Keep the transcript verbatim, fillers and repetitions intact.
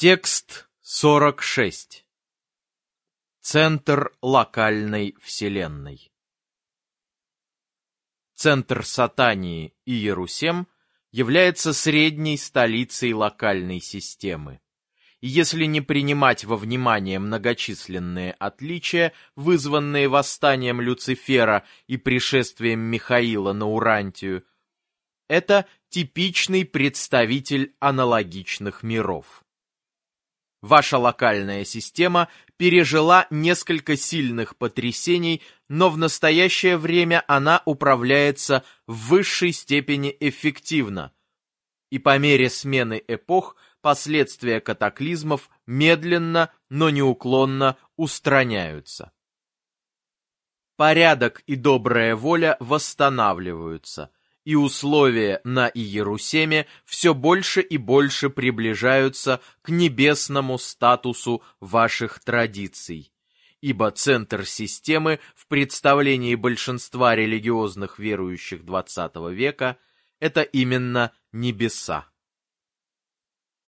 Текст сорок шесть. Центр локальной вселенной. Центр Сатании Иерусем является средней столицей локальной системы. И если не принимать во внимание многочисленные отличия, вызванные восстанием Люцифера и пришествием Михаила на Урантию, это типичный представитель аналогичных миров. Ваша локальная система пережила несколько сильных потрясений, но в настоящее время она управляется в высшей степени эффективно, и по мере смены эпох последствия катаклизмов медленно, но неуклонно устраняются. Порядок и добрая воля восстанавливаются, и условия на Иерусеме все больше и больше приближаются к небесному статусу ваших традиций, ибо центр системы в представлении большинства религиозных верующих двадцатого века – это именно небеса.